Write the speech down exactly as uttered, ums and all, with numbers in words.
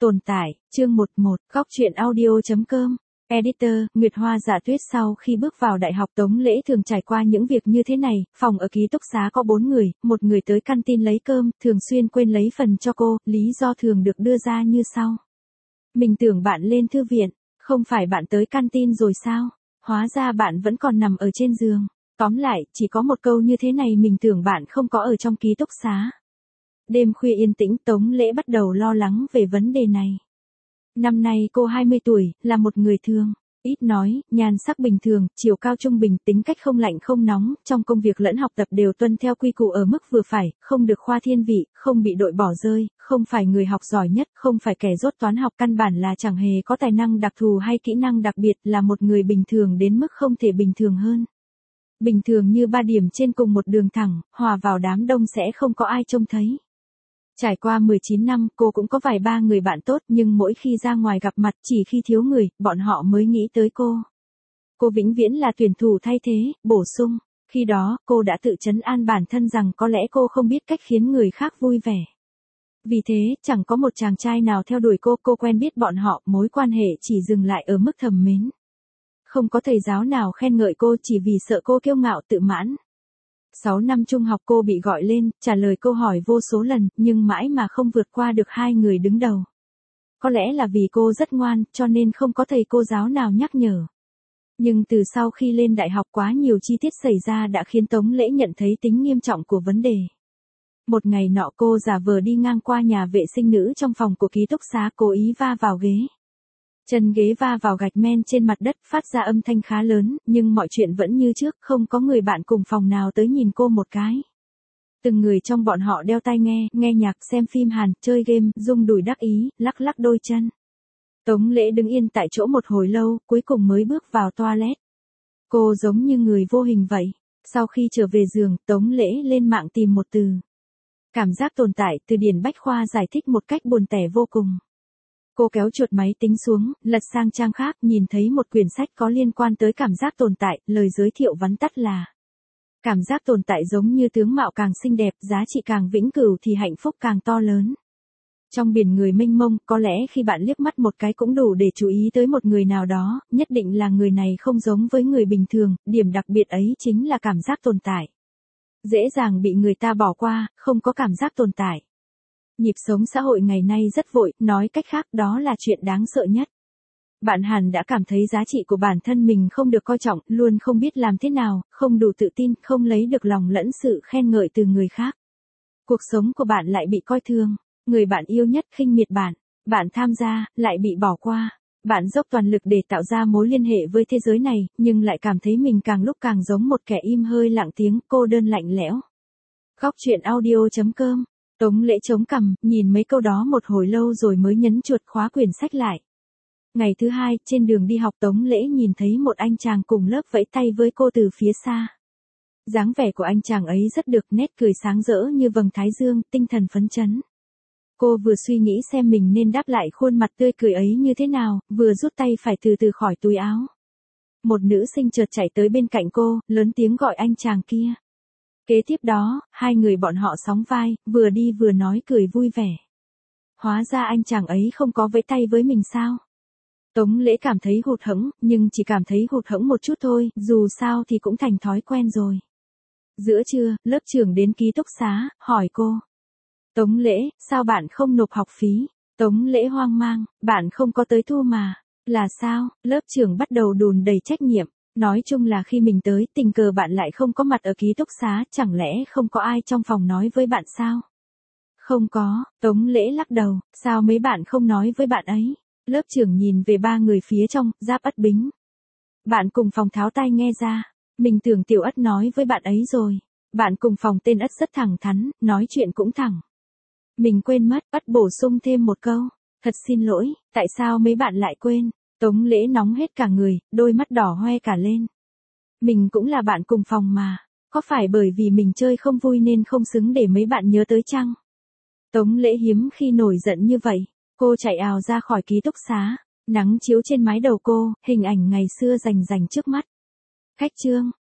Tồn tại, chương mười một, góc truyện audio chấm com. Editor, Nguyệt Hoa Dạ Tuyết sau khi bước vào đại học Tống Lễ thường trải qua những việc như thế này, phòng ở ký túc xá có bốn người, một người tới căn tin lấy cơm, thường xuyên quên lấy phần cho cô, lý do thường được đưa ra như sau. Mình tưởng bạn lên thư viện, không phải bạn tới căn tin rồi sao? Hóa ra bạn vẫn còn nằm ở trên giường. Tóm lại, chỉ có một câu như thế này mình tưởng bạn không có ở trong ký túc xá. Đêm khuya yên tĩnh Tống Lễ bắt đầu lo lắng về vấn đề này. Năm nay cô hai mươi tuổi, là một người thường, ít nói, nhan sắc bình thường, chiều cao trung bình, tính cách không lạnh không nóng, trong công việc lẫn học tập đều tuân theo quy củ ở mức vừa phải, không được khoa thiên vị, không bị đội bỏ rơi, không phải người học giỏi nhất, không phải kẻ dốt toán học, căn bản là chẳng hề có tài năng đặc thù hay kỹ năng đặc biệt, là một người bình thường đến mức không thể bình thường hơn. Bình thường như ba điểm trên cùng một đường thẳng, hòa vào đám đông sẽ không có ai trông thấy. Trải qua mười chín năm, cô cũng có vài ba người bạn tốt, nhưng mỗi khi ra ngoài gặp mặt, chỉ khi thiếu người, bọn họ mới nghĩ tới cô. Cô vĩnh viễn là tuyển thủ thay thế, bổ sung. Khi đó, cô đã tự trấn an bản thân rằng có lẽ cô không biết cách khiến người khác vui vẻ. Vì thế, chẳng có một chàng trai nào theo đuổi cô, cô quen biết bọn họ, mối quan hệ chỉ dừng lại ở mức thầm mến. Không có thầy giáo nào khen ngợi cô chỉ vì sợ cô kiêu ngạo tự mãn. Sáu năm trung học cô bị gọi lên, trả lời câu hỏi vô số lần, nhưng mãi mà không vượt qua được hai người đứng đầu. Có lẽ là vì cô rất ngoan, cho nên không có thầy cô giáo nào nhắc nhở. Nhưng từ sau khi lên đại học quá nhiều chi tiết xảy ra đã khiến Tống Lễ nhận thấy tính nghiêm trọng của vấn đề. Một ngày nọ cô giả vờ đi ngang qua nhà vệ sinh nữ trong phòng của ký túc xá, cố ý va vào ghế. Chân ghế va vào gạch men trên mặt đất, phát ra âm thanh khá lớn, nhưng mọi chuyện vẫn như trước, không có người bạn cùng phòng nào tới nhìn cô một cái. Từng người trong bọn họ đeo tai nghe, nghe nhạc, xem phim Hàn, chơi game, rung đùi đắc ý, lắc lắc đôi chân. Tống Lễ đứng yên tại chỗ một hồi lâu, cuối cùng mới bước vào toilet. Cô giống như người vô hình vậy. Sau khi trở về giường, Tống Lễ lên mạng tìm một từ. Cảm giác tồn tại, từ điển Bách Khoa giải thích một cách buồn tẻ vô cùng. Cô kéo chuột máy tính xuống, lật sang trang khác, nhìn thấy một quyển sách có liên quan tới cảm giác tồn tại, lời giới thiệu vắn tắt là: cảm giác tồn tại giống như tướng mạo càng xinh đẹp, giá trị càng vĩnh cửu thì hạnh phúc càng to lớn. Trong biển người mênh mông, có lẽ khi bạn liếc mắt một cái cũng đủ để chú ý tới một người nào đó, nhất định là người này không giống với người bình thường, điểm đặc biệt ấy chính là cảm giác tồn tại. Dễ dàng bị người ta bỏ qua, không có cảm giác tồn tại. Nhịp sống xã hội ngày nay rất vội, nói cách khác đó là chuyện đáng sợ nhất. Bạn hẳn đã cảm thấy giá trị của bản thân mình không được coi trọng, luôn không biết làm thế nào, không đủ tự tin, không lấy được lòng lẫn sự khen ngợi từ người khác. Cuộc sống của bạn lại bị coi thường, người bạn yêu nhất khinh miệt bạn, bạn tham gia, lại bị bỏ qua. Bạn dốc toàn lực để tạo ra mối liên hệ với thế giới này, nhưng lại cảm thấy mình càng lúc càng giống một kẻ im hơi lặng tiếng, cô đơn lạnh lẽo. Góc truyện audio chấm com. Tống Lễ chống cằm, nhìn mấy câu đó một hồi lâu rồi mới nhấn chuột khóa quyển sách lại. Ngày thứ hai, trên đường đi học Tống Lễ nhìn thấy một anh chàng cùng lớp vẫy tay với cô từ phía xa. Dáng vẻ của anh chàng ấy rất được, nét cười sáng rỡ như vầng thái dương, tinh thần phấn chấn. Cô vừa suy nghĩ xem mình nên đáp lại khuôn mặt tươi cười ấy như thế nào, vừa rút tay phải từ từ khỏi túi áo. Một nữ sinh chợt chạy tới bên cạnh cô, lớn tiếng gọi anh chàng kia. Kế tiếp đó, hai người bọn họ sóng vai, vừa đi vừa nói cười vui vẻ. Hóa ra anh chàng ấy không có vẫy tay với mình sao? Tống Lễ cảm thấy hụt hẫng, nhưng chỉ cảm thấy hụt hẫng một chút thôi, dù sao thì cũng thành thói quen rồi. Giữa trưa, lớp trưởng đến ký túc xá, hỏi cô. Tống Lễ, sao bạn không nộp học phí? Tống Lễ hoang mang, bạn không có tới thu mà. Là sao? Lớp trưởng bắt đầu đùn đầy trách nhiệm. Nói chung là khi mình tới, tình cờ bạn lại không có mặt ở ký túc xá, chẳng lẽ không có ai trong phòng nói với bạn sao? Không có, Tống Lễ lắc đầu, sao mấy bạn không nói với bạn ấy? Lớp trưởng nhìn về ba người phía trong, Giáp Ất Bính. Bạn cùng phòng tháo tai nghe ra, mình tưởng Tiểu Ất nói với bạn ấy rồi. Bạn cùng phòng tên Ất rất thẳng thắn, nói chuyện cũng thẳng. Mình quên mất, Ất bổ sung thêm một câu, thật xin lỗi, tại sao mấy bạn lại quên? Tống Lễ nóng hết cả người, đôi mắt đỏ hoe cả lên. Mình cũng là bạn cùng phòng mà, có phải bởi vì mình chơi không vui nên không xứng để mấy bạn nhớ tới chăng? Tống Lễ hiếm khi nổi giận như vậy, cô chạy ào ra khỏi ký túc xá, nắng chiếu trên mái đầu cô, hình ảnh ngày xưa rành rành trước mắt. Khách chương.